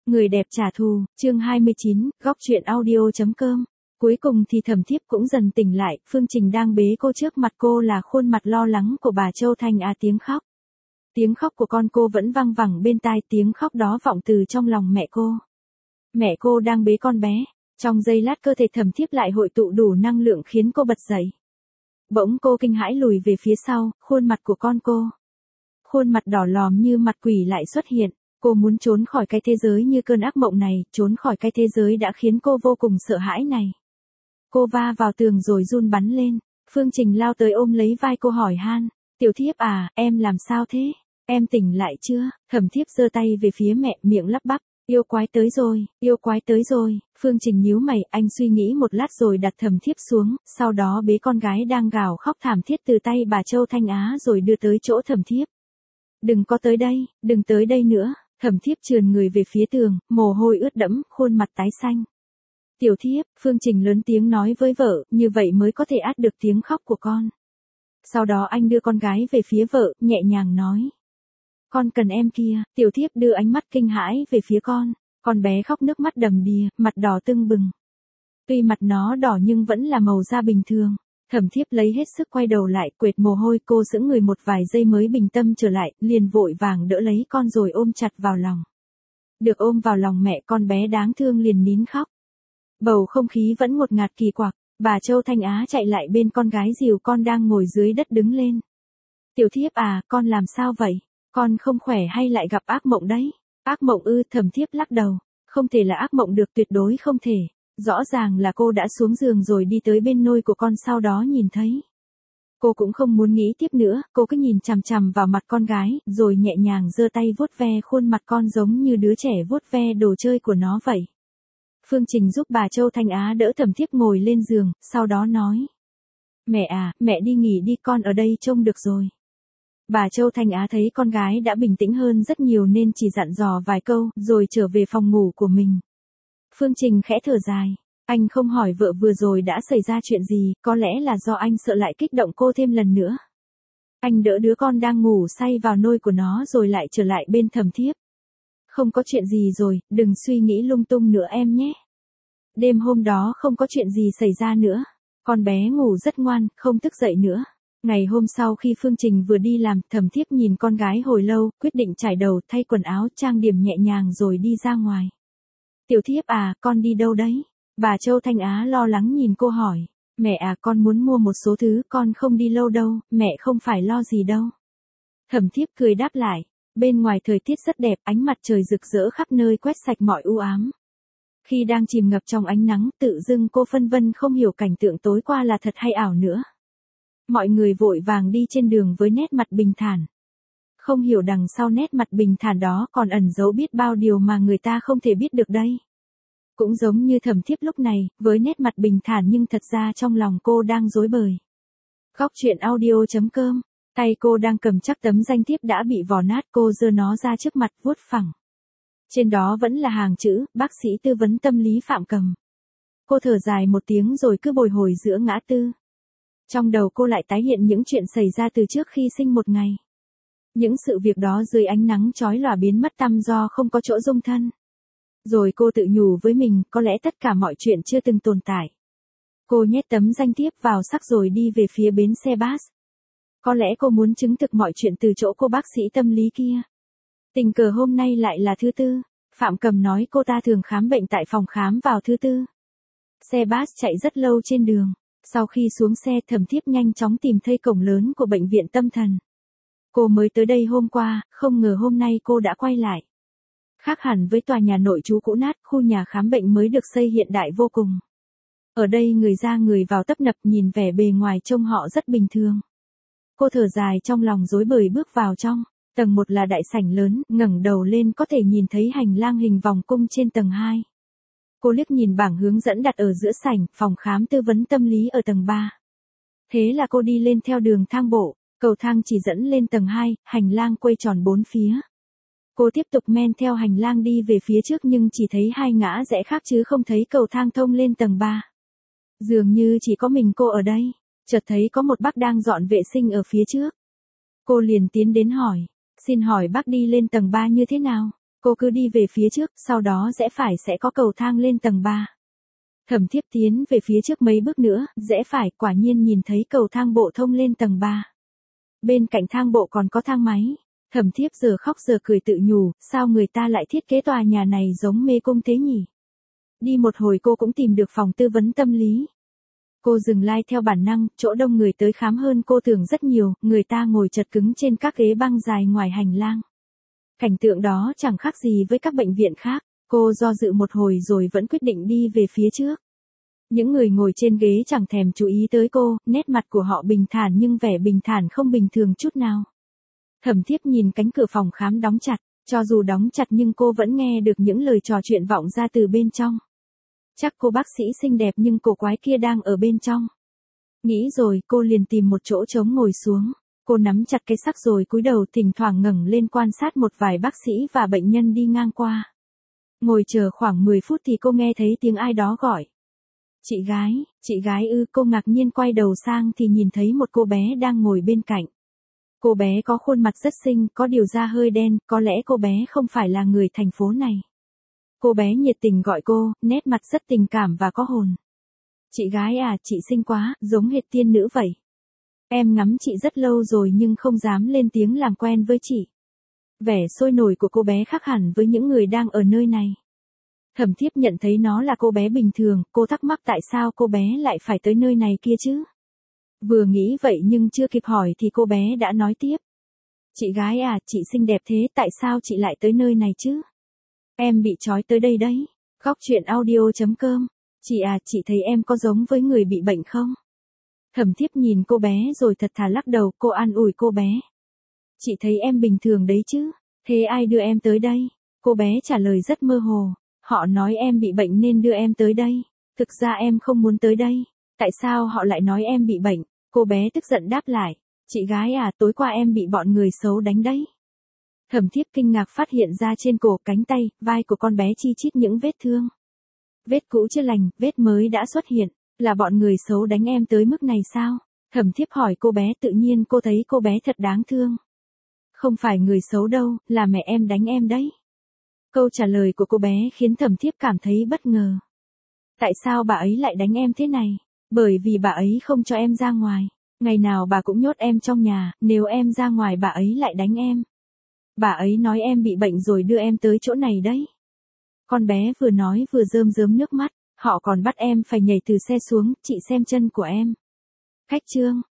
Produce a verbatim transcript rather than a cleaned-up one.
Người đẹp trả thù, chương hai mươi chín, góc truyện audio.com. Cuối cùng thì Thẩm Thiếp cũng dần tỉnh lại, Phương Trình đang bế cô trước mặt cô là khuôn mặt lo lắng của bà Châu Thanh Á tiếng khóc. Tiếng khóc của con cô vẫn vang vẳng bên tai, tiếng khóc đó vọng từ trong lòng mẹ cô. Mẹ cô đang bế con bé, trong giây lát cơ thể Thẩm Thiếp lại hội tụ đủ năng lượng khiến cô bật dậy. Bỗng cô kinh hãi lùi về phía sau, khuôn mặt của con cô. Khuôn mặt đỏ lòm như mặt quỷ lại xuất hiện. Cô muốn trốn khỏi cái thế giới như cơn ác mộng này, trốn khỏi cái thế giới đã khiến cô vô cùng sợ hãi này. Cô va vào tường rồi run bắn lên. Phương Trình lao tới ôm lấy vai cô hỏi han, Tiểu Thiếp à, em làm sao thế? Em tỉnh lại chưa? Thẩm Thiếp giơ tay về phía mẹ, miệng lắp bắp, yêu quái tới rồi, yêu quái tới rồi. Phương Trình nhíu mày, anh suy nghĩ một lát rồi đặt Thẩm Thiếp xuống, sau đó bế con gái đang gào khóc thảm thiết từ tay bà Châu Thanh Á rồi đưa tới chỗ Thẩm Thiếp. Đừng có tới đây, đừng tới đây nữa. Thẩm Thiếp trườn người về phía tường, mồ hôi ướt đẫm, khuôn mặt tái xanh. Tiểu Thiếp, Phương Trình lớn tiếng nói với vợ, như vậy mới có thể át được tiếng khóc của con. Sau đó anh đưa con gái về phía vợ, nhẹ nhàng nói. Con cần em kia. Tiểu Thiếp đưa ánh mắt kinh hãi về phía con. Con bé khóc nước mắt đầm đìa, mặt đỏ tưng bừng. Tuy mặt nó đỏ nhưng vẫn là màu da bình thường. Thẩm Thiếp lấy hết sức quay đầu lại, quệt mồ hôi, cô sững người một vài giây mới bình tâm trở lại, liền vội vàng đỡ lấy con rồi ôm chặt vào lòng. Được ôm vào lòng mẹ, con bé đáng thương liền nín khóc. Bầu không khí vẫn ngột ngạt kỳ quặc, bà Châu Thanh Á chạy lại bên con gái dìu con đang ngồi dưới đất đứng lên. Tiểu Thiếp à, con làm sao vậy? Con không khỏe hay lại gặp ác mộng đấy? Ác mộng ư? Thẩm Thiếp lắc đầu, không thể là ác mộng được, tuyệt đối không thể. Rõ ràng là cô đã xuống giường rồi đi tới bên nôi của con, sau đó nhìn thấy. Cô cũng không muốn nghĩ tiếp nữa, cô cứ nhìn chằm chằm vào mặt con gái, rồi nhẹ nhàng giơ tay vuốt ve khuôn mặt con giống như đứa trẻ vuốt ve đồ chơi của nó vậy. Phương Trình giúp bà Châu Thanh Á đỡ Thẩm Thiếp ngồi lên giường, sau đó nói. Mẹ à, mẹ đi nghỉ đi, con ở đây trông được rồi. Bà Châu Thanh Á thấy con gái đã bình tĩnh hơn rất nhiều nên chỉ dặn dò vài câu, rồi trở về phòng ngủ của mình. Phương Trình khẽ thở dài, anh không hỏi vợ vừa rồi đã xảy ra chuyện gì, có lẽ là do anh sợ lại kích động cô thêm lần nữa. Anh đỡ đứa con đang ngủ say vào nôi của nó rồi lại trở lại bên Thẩm Thiếp. Không có chuyện gì rồi, đừng suy nghĩ lung tung nữa em nhé. Đêm hôm đó không có chuyện gì xảy ra nữa, con bé ngủ rất ngoan, không thức dậy nữa. Ngày hôm sau khi Phương Trình vừa đi làm, Thẩm Thiếp nhìn con gái hồi lâu, quyết định chải đầu, thay quần áo, trang điểm nhẹ nhàng rồi đi ra ngoài. Tiểu Thiếp à, con đi đâu đấy? Bà Châu Thanh Á lo lắng nhìn cô hỏi. Mẹ à, con muốn mua một số thứ, con không đi lâu đâu, mẹ không phải lo gì đâu. Thẩm Thiếp cười đáp lại. Bên ngoài thời tiết rất đẹp, ánh mặt trời rực rỡ khắp nơi quét sạch mọi u ám. Khi đang chìm ngập trong ánh nắng, tự dưng cô phân vân không hiểu cảnh tượng tối qua là thật hay ảo nữa. Mọi người vội vàng đi trên đường với nét mặt bình thản. Không hiểu đằng sau nét mặt bình thản đó còn ẩn giấu biết bao điều mà người ta không thể biết được đây. Cũng giống như Thẩm Thiếp lúc này, với nét mặt bình thản nhưng thật ra trong lòng cô đang rối bời. Góc truyện audio.com. Tay cô đang cầm chắc tấm danh thiếp đã bị vò nát, cô giơ nó ra trước mặt vuốt phẳng. Trên đó vẫn là hàng chữ, bác sĩ tư vấn tâm lý Phạm Cầm. Cô thở dài một tiếng rồi cứ bồi hồi giữa ngã tư. Trong đầu cô lại tái hiện những chuyện xảy ra từ trước khi sinh một ngày. Những sự việc đó dưới ánh nắng chói lòa biến mất tăm do không có chỗ dung thân. Rồi cô tự nhủ với mình, có lẽ tất cả mọi chuyện chưa từng tồn tại. Cô nhét tấm danh thiếp vào xắc rồi đi về phía bến xe bus. Có lẽ cô muốn chứng thực mọi chuyện từ chỗ cô bác sĩ tâm lý kia. Tình cờ hôm nay lại là thứ tư. Phạm Cầm nói cô ta thường khám bệnh tại phòng khám vào thứ tư. Xe bus chạy rất lâu trên đường. Sau khi xuống xe, Thẩm Thiếp nhanh chóng tìm thấy cổng lớn của bệnh viện tâm thần. Cô mới tới đây hôm qua, không ngờ hôm nay cô đã quay lại. Khác hẳn với tòa nhà nội trú cũ nát, khu nhà khám bệnh mới được xây hiện đại vô cùng. Ở đây người ra người vào tấp nập, nhìn vẻ bề ngoài trông họ rất bình thường. Cô thở dài trong lòng rối bời bước vào trong. Tầng một là đại sảnh lớn, ngẩng đầu lên có thể nhìn thấy hành lang hình vòng cung trên tầng hai. Cô liếc nhìn bảng hướng dẫn đặt ở giữa sảnh, phòng khám tư vấn tâm lý ở tầng ba. Thế là cô đi lên theo đường thang bộ, cầu thang chỉ dẫn lên tầng hai, hành lang quay tròn bốn phía. Cô tiếp tục men theo hành lang đi về phía trước nhưng chỉ thấy hai ngã rẽ khác chứ không thấy cầu thang thông lên tầng ba. Dường như chỉ có mình cô ở đây. Chợt thấy có một bác đang dọn vệ sinh ở phía trước. Cô liền tiến đến hỏi, xin hỏi bác đi lên tầng ba như thế nào? Cô cứ đi về phía trước, sau đó rẽ phải sẽ có cầu thang lên tầng ba. Thẩm Thiếp tiến về phía trước mấy bước nữa, rẽ phải, quả nhiên nhìn thấy cầu thang bộ thông lên tầng ba. Bên cạnh thang bộ còn có thang máy. Thẩm Thiếp giờ khóc giờ cười tự nhủ, sao người ta lại thiết kế tòa nhà này giống mê cung thế nhỉ? Đi một hồi cô cũng tìm được phòng tư vấn tâm lý. Cô dừng like theo bản năng, chỗ đông người tới khám hơn cô tưởng rất nhiều, người ta ngồi chật cứng trên các ghế băng dài ngoài hành lang. Cảnh tượng đó chẳng khác gì với các bệnh viện khác, cô do dự một hồi rồi vẫn quyết định đi về phía trước. Những người ngồi trên ghế chẳng thèm chú ý tới cô, nét mặt của họ bình thản nhưng vẻ bình thản không bình thường chút nào. Thẩm Thiếp nhìn cánh cửa phòng khám đóng chặt, cho dù đóng chặt nhưng cô vẫn nghe được những lời trò chuyện vọng ra từ bên trong. Chắc cô bác sĩ xinh đẹp nhưng cổ quái kia đang ở bên trong. Nghĩ rồi cô liền tìm một chỗ trống ngồi xuống. Cô nắm chặt cái sắc rồi cúi đầu thỉnh thoảng ngẩng lên quan sát một vài bác sĩ và bệnh nhân đi ngang qua. Ngồi chờ khoảng mười phút thì cô nghe thấy tiếng ai đó gọi. Chị gái, chị gái ư, cô ngạc nhiên quay đầu sang thì nhìn thấy một cô bé đang ngồi bên cạnh. Cô bé có khuôn mặt rất xinh, có điều da hơi đen, có lẽ cô bé không phải là người thành phố này. Cô bé nhiệt tình gọi cô, nét mặt rất tình cảm và có hồn. Chị gái à, chị xinh quá, giống hệt tiên nữ vậy. Em ngắm chị rất lâu rồi nhưng không dám lên tiếng làm quen với chị. Vẻ sôi nổi của cô bé khác hẳn với những người đang ở nơi này. Thẩm Thiếp nhận thấy nó là cô bé bình thường, cô thắc mắc tại sao cô bé lại phải tới nơi này kia chứ. Vừa nghĩ vậy nhưng chưa kịp hỏi thì cô bé đã nói tiếp. Chị gái à, chị xinh đẹp thế, tại sao chị lại tới nơi này chứ? Em bị trói tới đây đấy. Góc truyện audio chấm com. Chị à, chị thấy em có giống với người bị bệnh không? Thẩm Thiếp nhìn cô bé rồi thật thà lắc đầu, cô an ủi cô bé. Chị thấy em bình thường đấy chứ, thế ai đưa em tới đây? Cô bé trả lời rất mơ hồ, họ nói em bị bệnh nên đưa em tới đây. Thực ra em không muốn tới đây. Tại sao họ lại nói em bị bệnh? Cô bé tức giận đáp lại, chị gái à, tối qua em bị bọn người xấu đánh đấy. Thẩm Thiếp kinh ngạc phát hiện ra trên cổ, cánh tay, vai của con bé chi chít những vết thương. Vết cũ chưa lành, vết mới đã xuất hiện, là bọn người xấu đánh em tới mức này sao? Thẩm Thiếp hỏi cô bé, tự nhiên cô thấy cô bé thật đáng thương. Không phải người xấu đâu, là mẹ em đánh em đấy. Câu trả lời của cô bé khiến Thẩm Thiếp cảm thấy bất ngờ. Tại sao bà ấy lại đánh em thế này? Bởi vì bà ấy không cho em ra ngoài. Ngày nào bà cũng nhốt em trong nhà, nếu em ra ngoài bà ấy lại đánh em. Bà ấy nói em bị bệnh rồi đưa em tới chỗ này đấy. Con bé vừa nói vừa rơm rớm nước mắt, họ còn bắt em phải nhảy từ xe xuống, chị xem chân của em. Khách trương.